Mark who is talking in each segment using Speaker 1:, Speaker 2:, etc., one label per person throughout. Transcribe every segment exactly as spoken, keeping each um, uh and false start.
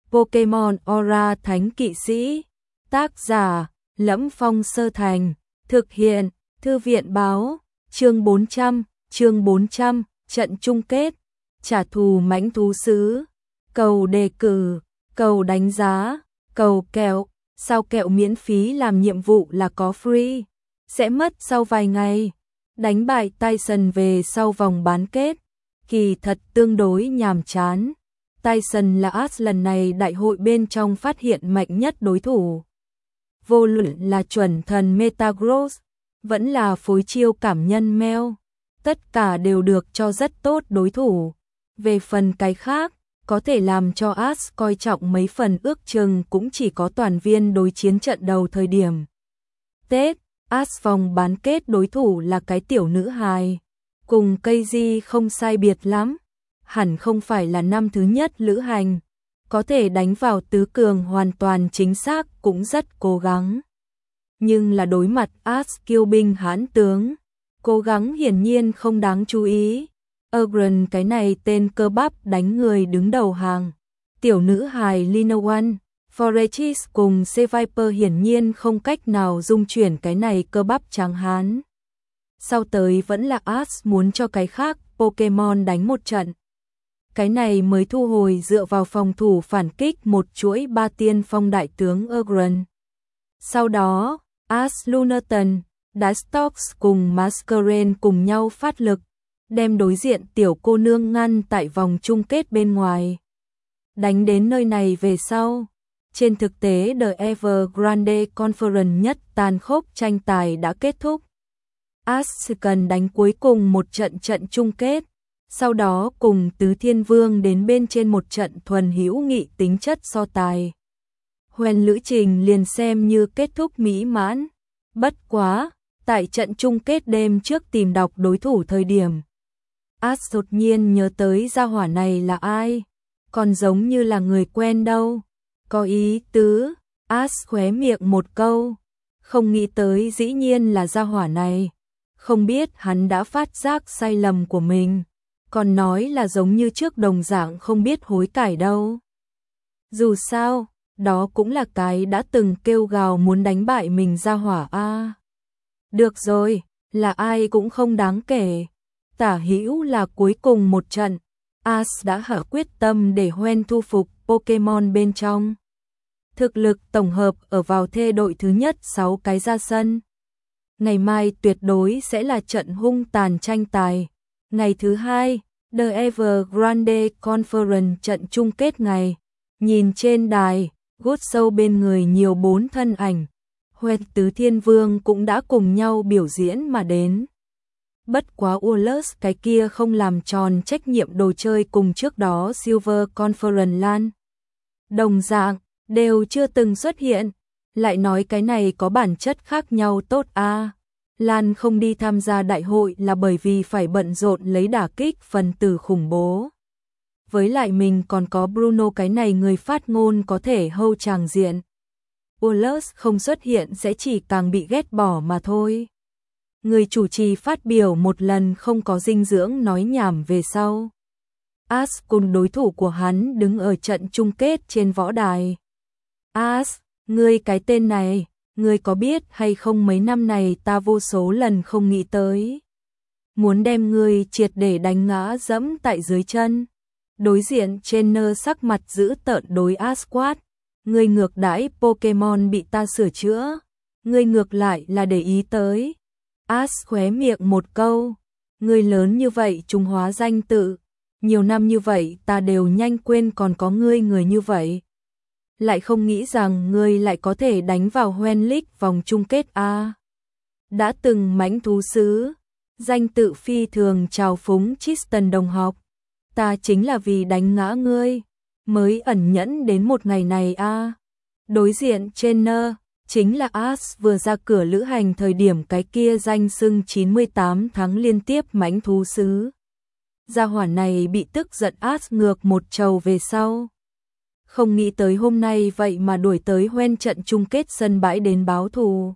Speaker 1: Pokemon Aura Thánh Kỵ Sĩ. Tác giả: Lẫm Phong Sơ Thành. Thực hiện: Thư viện Báo. Chương bốn trăm, chương bốn trăm, trận chung kết. Trả thù mãnh thú sứ. Cầu đề cử, cầu đánh giá, cầu kẹo. Sao kẹo miễn phí làm nhiệm vụ là có free. Sẽ mất sau vài ngày. Đánh bại Tyson về sau vòng bán kết. Kỳ thật tương đối nhàm chán. Tyson là Ash lần này đại hội bên trong phát hiện mạnh nhất đối thủ. Vô luận là chuẩn thần Metagross, vẫn là phối chiêu cảm nhân Mel, tất cả đều được cho rất tốt đối thủ. Về phần cái khác, có thể làm cho Ash coi trọng mấy phần ước chừng cũng chỉ có toàn viên đối chiến trận đầu thời điểm Tết. Ash vòng bán kết đối thủ là cái tiểu nữ hài, cùng Keiji không sai biệt lắm, hẳn không phải là năm thứ nhất lữ hành, có thể đánh vào tứ cường hoàn toàn chính xác cũng rất cố gắng. Nhưng là đối mặt Ash kiêu binh hãn tướng, cố gắng hiển nhiên không đáng chú ý. Ogren cái này tên cơ bắp đánh người đứng đầu hàng. Tiểu nữ hài Linowan, Forechis cùng C-Viper hiển nhiên không cách nào dung chuyển cái này cơ bắp trắng hán. Sau tới vẫn là Ash muốn cho cái khác Pokemon đánh một trận. Cái này mới thu hồi dựa vào phòng thủ phản kích một chuỗi ba tiên phong đại tướng Ogren. Sau đó, Ash Lunatan, Dastox cùng Masquerain cùng nhau phát lực, đem đối diện tiểu cô nương ngăn tại vòng chung kết bên ngoài. Đánh đến nơi này về sau, trên thực tế The Evergrande Conference nhất tàn khốc tranh tài đã kết thúc. Ash cần đánh cuối cùng một trận trận chung kết, sau đó cùng Tứ Thiên Vương đến bên trên một trận thuần hữu nghị tính chất so tài. Hoen lữ trình liền xem như kết thúc mỹ mãn. Bất quá, tại trận chung kết đêm trước tìm đọc đối thủ thời điểm, Ash đột nhiên nhớ tới gia hỏa này là ai, còn giống như là người quen đâu. Có ý tứ, Ash khóe miệng một câu, không nghĩ tới dĩ nhiên là gia hỏa này. Không biết hắn đã phát giác sai lầm của mình, còn nói là giống như trước đồng dạng không biết hối cải đâu. Dù sao, đó cũng là cái đã từng kêu gào muốn đánh bại mình gia hỏa a. À, được rồi, là ai cũng không đáng kể. Tả hữu là cuối cùng một trận, Ash đã hạ quyết tâm để Hoen thu phục Pokemon bên trong. Thực lực tổng hợp ở vào thê đội thứ nhất sáu cái ra sân. Ngày mai tuyệt đối sẽ là trận hung tàn tranh tài. Ngày thứ hai, The Evergrande Conference trận chung kết ngày. Nhìn trên đài, Good Show bên người nhiều bốn thân ảnh. Hoen Tứ Thiên Vương cũng đã cùng nhau biểu diễn mà đến. Bất quá Ullus cái kia không làm tròn trách nhiệm đồ chơi cùng trước đó Silver Conference Lan. Đồng dạng, đều chưa từng xuất hiện. Lại nói cái này có bản chất khác nhau tốt a. À. Lan không đi tham gia đại hội là bởi vì phải bận rộn lấy đả kích phần tử khủng bố. Với lại mình còn có Bruno cái này người phát ngôn có thể hâu tràng diện. Ullus không xuất hiện sẽ chỉ càng bị ghét bỏ mà thôi. Người chủ trì phát biểu một lần không có dinh dưỡng nói nhảm về sau. Ash cùng đối thủ của hắn đứng ở trận chung kết trên võ đài. Ash, ngươi cái tên này, ngươi có biết hay không mấy năm này ta vô số lần không nghĩ tới. Muốn đem ngươi triệt để đánh ngã dẫm tại dưới chân. Đối diện trainer sắc mặt giữ tợn đối Ash quát. Ngươi ngược đãi Pokemon bị ta sửa chữa. Ngươi ngược lại là để ý tới. Ash khóe miệng một câu. Ngươi lớn như vậy trung hóa danh tự. Nhiều năm như vậy ta đều nhanh quên còn có ngươi người như vậy. Lại không nghĩ rằng ngươi lại có thể đánh vào Hoenn League vòng chung kết a. À, đã từng mãnh thú sứ, danh tự phi thường trào phúng Tristan đồng học. Ta chính là vì đánh ngã ngươi, mới ẩn nhẫn đến một ngày này a. À, đối diện trainer, chính là Ash vừa ra cửa lữ hành thời điểm cái kia danh xưng chín mươi tám tháng liên tiếp mãnh thú sứ. Gia hỏa này bị tức giận Ash ngược một trầu về sau. Không nghĩ tới hôm nay vậy mà đuổi tới Hoenn trận chung kết sân bãi đến báo thù.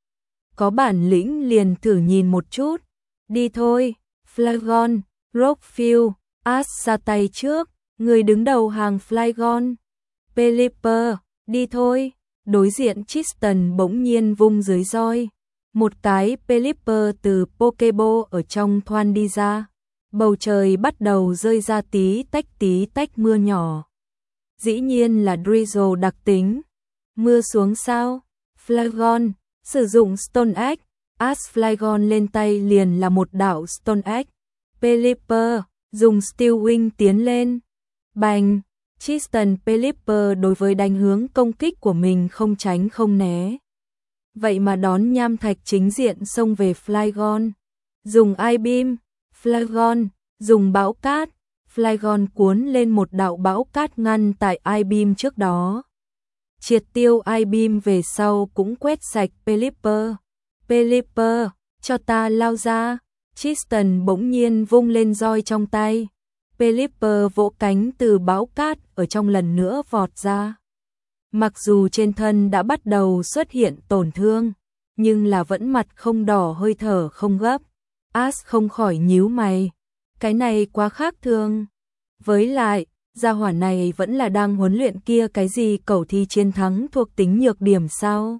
Speaker 1: Có bản lĩnh liền thử nhìn một chút. Đi thôi, Flygon, Rockfield, Ash ra tay trước, người đứng đầu hàng Flygon. Pelipper, đi thôi. Đối diện Tristan bỗng nhiên vung dưới roi. Một cái Pelipper từ Pokeball ở trong thoan đi ra. Bầu trời bắt đầu rơi ra tí tách tí tách mưa nhỏ. Dĩ nhiên là drizzle đặc tính. Mưa xuống sao? Flygon, sử dụng Stone Egg. Ash Flygon lên tay liền là một đạo Stone Egg. Pelipper, dùng Steel Wing tiến lên. Bành! Tristan Pelipper đối với đánh hướng công kích của mình không tránh không né. Vậy mà đón nham thạch chính diện xông về Flygon. Dùng I-Beam. Flygon, dùng bão cát. Flygon cuốn lên một đạo bão cát ngăn tại I-Beam trước đó. Triệt tiêu I-Beam về sau cũng quét sạch Pelipper. Pelipper, cho ta lao ra. Tristan bỗng nhiên vung lên roi trong tay. Pelipper vỗ cánh từ bão cát ở trong lần nữa vọt ra. Mặc dù trên thân đã bắt đầu xuất hiện tổn thương, nhưng là vẫn mặt không đỏ hơi thở không gấp. Ash không khỏi nhíu mày. Cái này quá khác thường. Với lại, gia hỏa này vẫn là đang huấn luyện kia cái gì cẩu thi chiến thắng thuộc tính nhược điểm sao?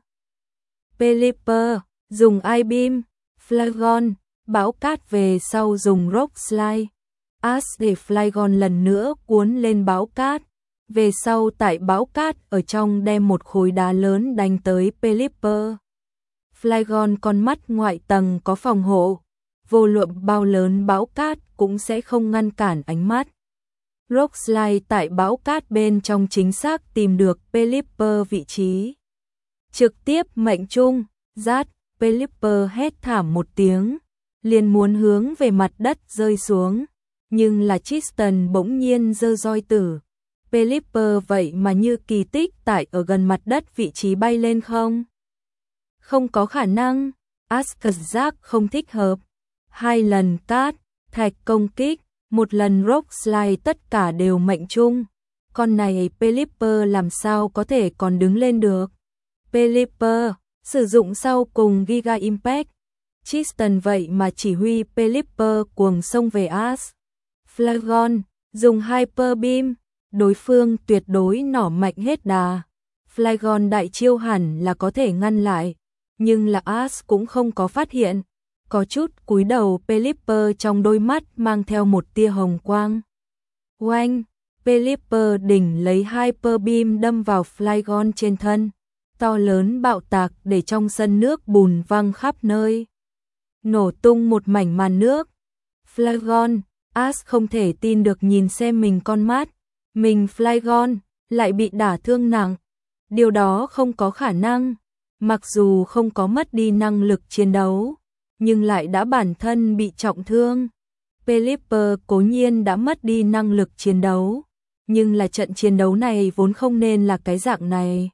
Speaker 1: Pelipper, dùng I-Beam. Flygon, bão cát về sau dùng Rock Slide. Ash để Flygon lần nữa cuốn lên bão cát. Về sau tại bão cát ở trong đem một khối đá lớn đánh tới Pelipper. Flygon con mắt ngoại tầng có phòng hộ. Vô luận bao lớn bão cát cũng sẽ không ngăn cản ánh mắt. Rock Slide tại bão cát bên trong chính xác tìm được Pelipper vị trí. Trực tiếp mệnh trung, rát, Pelipper hét thảm một tiếng. Liền muốn hướng về mặt đất rơi xuống. Nhưng là Tristan bỗng nhiên giơ roi tử. Pelipper vậy mà như kỳ tích tại ở gần mặt đất vị trí bay lên không? Không có khả năng. Asgard không thích hợp. Hai lần cát, thạch công kích, một lần Rock Slide tất cả đều mệnh trung. Con này Pelipper làm sao có thể còn đứng lên được? Pelipper, sử dụng sau cùng Giga Impact. Tristan vậy mà chỉ huy Pelipper cuồng xông về Ash. Flygon, dùng Hyper Beam. Đối phương tuyệt đối nỏ mạnh hết đà. Flygon đại chiêu hẳn là có thể ngăn lại. Nhưng là Ash cũng không có phát hiện. Có chút cúi đầu Pelipper trong đôi mắt mang theo một tia hồng quang. Oanh! Pelipper đỉnh lấy Hyper Beam đâm vào Flygon trên thân. To lớn bạo tạc để trong sân nước bùn văng khắp nơi. Nổ tung một mảnh màn nước. Flygon, Ash không thể tin được nhìn xem mình con mắt. Mình Flygon lại bị đả thương nặng. Điều đó không có khả năng. Mặc dù không có mất đi năng lực chiến đấu, nhưng lại đã bản thân bị trọng thương. Pelipper cố nhiên đã mất đi năng lực chiến đấu, nhưng là trận chiến đấu này vốn không nên là cái dạng này.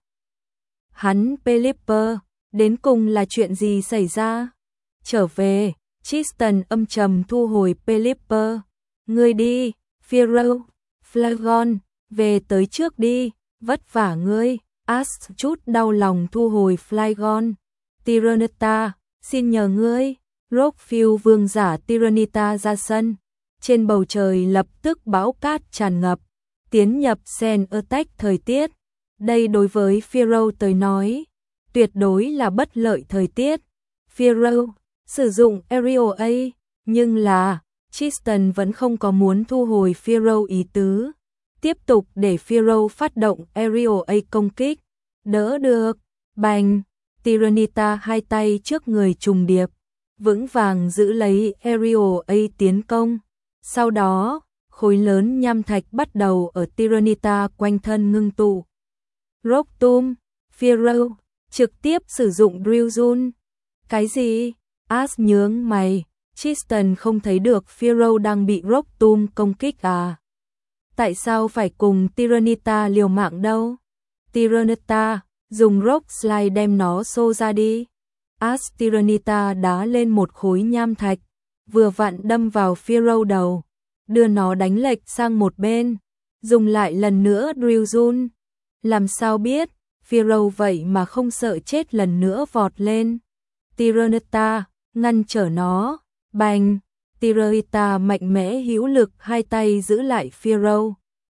Speaker 1: Hắn Pelipper, đến cùng là chuyện gì xảy ra? Trở về, Tristan âm trầm thu hồi Pelipper. Ngươi đi, Pharaoh, Flygon, về tới trước đi, vất vả ngươi. Ash chút đau lòng thu hồi Flygon. Tyranitar, xin nhờ ngươi. Rockfield vương giả Tyranitar ra sân. Trên bầu trời lập tức bão cát tràn ngập, tiến nhập Sen Attack thời tiết. Đây đối với Pharaoh tới nói, tuyệt đối là bất lợi thời tiết. Pharaoh sử dụng Aerial A, nhưng là Tristan vẫn không có muốn thu hồi Pharaoh ý tứ. Tiếp tục để Pharaoh phát động Aerial A công kích. Đỡ được. Bành. Tyranitar hai tay trước người trùng điệp, vững vàng giữ lấy Aerial A tiến công. Sau đó, khối lớn nham thạch bắt đầu ở Tyranitar quanh thân ngưng tụ. Rock Tomb. Pharaoh trực tiếp sử dụng Drill Zone. Cái gì? Ash nhướng mày. Tristan không thấy được Pharaoh đang bị Rock Tomb công kích à? Tại sao phải cùng Tyranitar liều mạng đâu? Tyranitar, dùng Rock Slide đem nó xô ra đi. Ash Tyranitar đá lên một khối nham thạch, vừa vặn đâm vào Pharaoh đầu, đưa nó đánh lệch sang một bên, dùng lại lần nữa Drill Zone. Làm sao biết, Pharaoh vậy mà không sợ chết lần nữa vọt lên. Tyranitar, ngăn trở nó, bành. Tyranitar mạnh mẽ hữu lực hai tay giữ lại Pharaoh.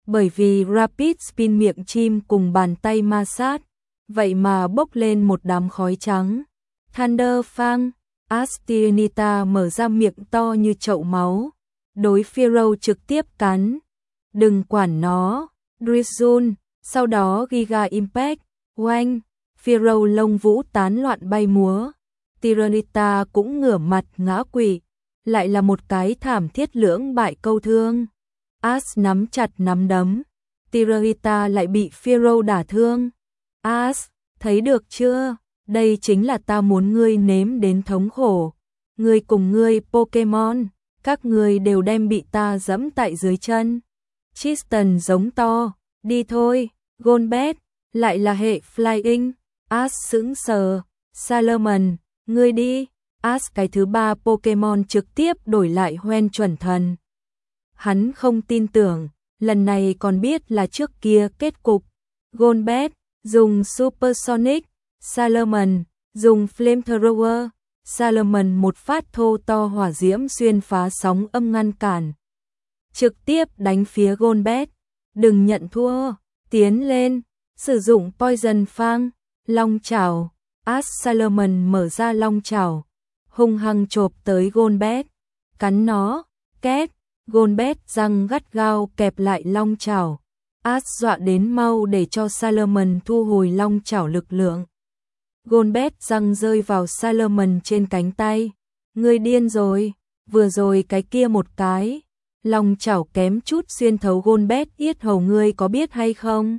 Speaker 1: bởi vì Rapid Spin miệng chim cùng bàn tay ma sát, vậy mà bốc lên một đám khói trắng. Thunder Fang, Astyonita mở ra miệng to như chậu máu, đối Pharaoh trực tiếp cắn. Đừng quản nó, Drizzle, sau đó Giga Impact, oanh, Pharaoh lông vũ tán loạn bay múa. Tyranitar cũng ngửa mặt ngã quỵ, lại là một cái thảm thiết lưỡng bại câu thương. As nắm chặt nắm đấm, Tyranitar lại bị Pharaoh đả thương. As, thấy được chưa? Đây chính là ta muốn ngươi nếm đến thống khổ. Ngươi cùng ngươi Pokemon, các ngươi đều đem bị ta dẫm tại dưới chân. Tristan giống to, đi thôi, Golbat, lại là hệ Flying. As sững sờ, Salamence, ngươi đi. As cái thứ ba Pokemon trực tiếp đổi lại Hoenn chuẩn thần. Hắn không tin tưởng, lần này còn biết là trước kia kết cục. Golbat dùng Supersonic, Salamence dùng Flamethrower. Salamence một phát thô to hỏa diễm xuyên phá sóng âm ngăn cản, trực tiếp đánh phía Golbat. Đừng nhận thua, tiến lên, sử dụng Poison Fang, long chảo. As Salamence mở ra long chảo, hung hăng chộp tới Golbat, cắn nó, két. Golbat răng gắt gao kẹp lại long chảo. As dọa đến mau để cho Salamence thu hồi long chảo lực lượng. Golbat răng rơi vào Salamence trên cánh tay. Ngươi điên rồi, vừa rồi cái kia một cái long chảo kém chút xuyên thấu Golbat yết hầu, ngươi có biết hay không?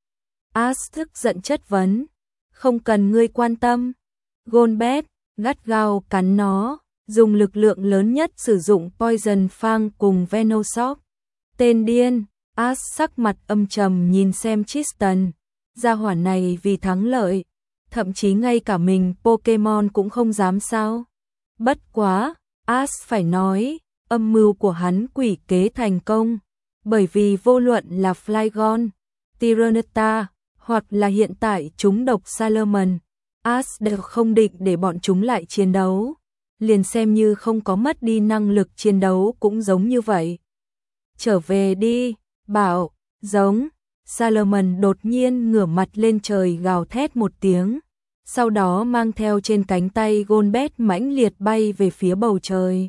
Speaker 1: As tức giận chất vấn. Không cần ngươi quan tâm. Golbat gắt gao cắn nó, dùng lực lượng lớn nhất sử dụng Poison Fang cùng Venoshock. Tên điên. As sắc mặt âm trầm nhìn xem Tristan. Gia hỏa này vì thắng lợi, thậm chí ngay cả mình Pokemon cũng không dám sao. Bất quá, As phải nói, âm mưu của hắn quỷ kế thành công, bởi vì vô luận là Flygon, Tyranitar, hoặc là hiện tại chúng độc Salamence, As đều không định để bọn chúng lại chiến đấu. Liền xem như không có mất đi năng lực chiến đấu cũng giống như vậy. Trở về đi, bảo, giống. Salamence đột nhiên ngửa mặt lên trời gào thét một tiếng, sau đó mang theo trên cánh tay Golbat mãnh liệt bay về phía bầu trời.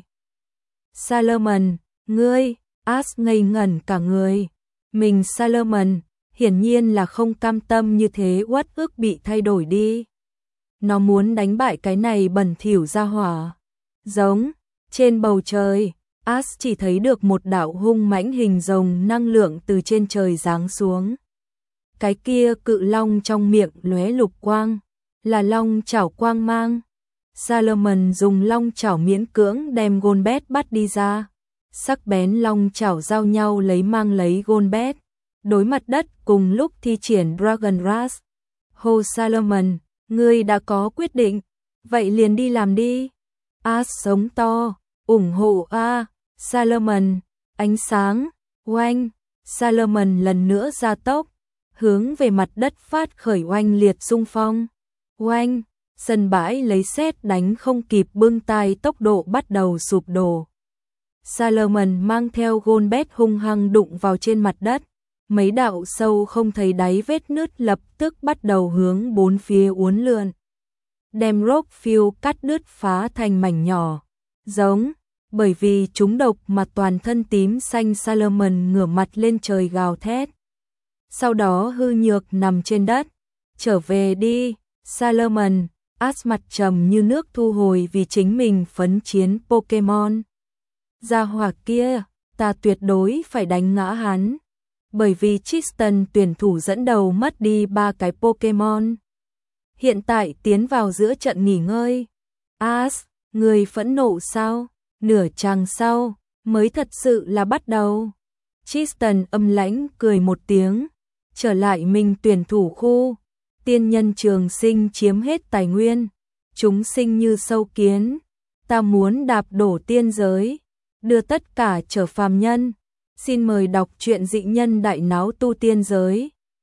Speaker 1: Salamence, ngươi, As ngây ngẩn cả người. Mình Salamence, hiển nhiên là không cam tâm như thế uất ức bị thay đổi đi. Nó muốn đánh bại cái này bẩn thỉu ra hỏa. Giống, trên bầu trời, As chỉ thấy được một đạo hung mãnh hình rồng năng lượng từ trên trời giáng xuống. Cái kia cự long trong miệng lóe lục quang, là long chảo quang mang. Salamence dùng long chảo miễn cưỡng đem Golbat bắt đi ra. Sắc bén long chảo giao nhau lấy mang lấy Golbat, đối mặt đất cùng lúc thi triển Dragon Rush. Hồ Salamence, ngươi đã có quyết định, vậy liền đi làm đi. As sống to, ủng hộ a. Salamence, ánh sáng, oanh. Salamence lần nữa ra tốc, hướng về mặt đất phát khởi oanh liệt xung phong. Oanh, sân bãi lấy sét đánh không kịp bưng tai, tốc độ bắt đầu sụp đổ. Salamence mang theo Golbat hung hăng đụng vào trên mặt đất. Mấy đạo sâu không thấy đáy vết nứt lập tức bắt đầu hướng bốn phía uốn lượn, đem Rockfield cắt đứt phá thành mảnh nhỏ. Giống, bởi vì chúng độc mà toàn thân tím xanh Salamence ngửa mặt lên trời gào thét. Sau đó hư nhược nằm trên đất. Trở về đi, Salamence. As mặt trầm như nước thu hồi vì chính mình phấn chiến Pokemon. Gia hỏa kia, ta tuyệt đối phải đánh ngã hắn. Bởi vì Tristan tuyển thủ dẫn đầu mất đi ba cái Pokemon. Hiện tại tiến vào giữa trận nghỉ ngơi. As, người phẫn nộ sao? Nửa chàng sau, mới thật sự là bắt đầu. Tristan âm lãnh cười một tiếng, trở lại mình tuyển thủ khu. Tiên nhân trường sinh chiếm hết tài nguyên, chúng sinh như sâu kiến. Ta muốn đạp đổ tiên giới, đưa tất cả trở phàm nhân. Xin mời đọc truyện Dị Nhân Đại Náo Tu Tiên Giới.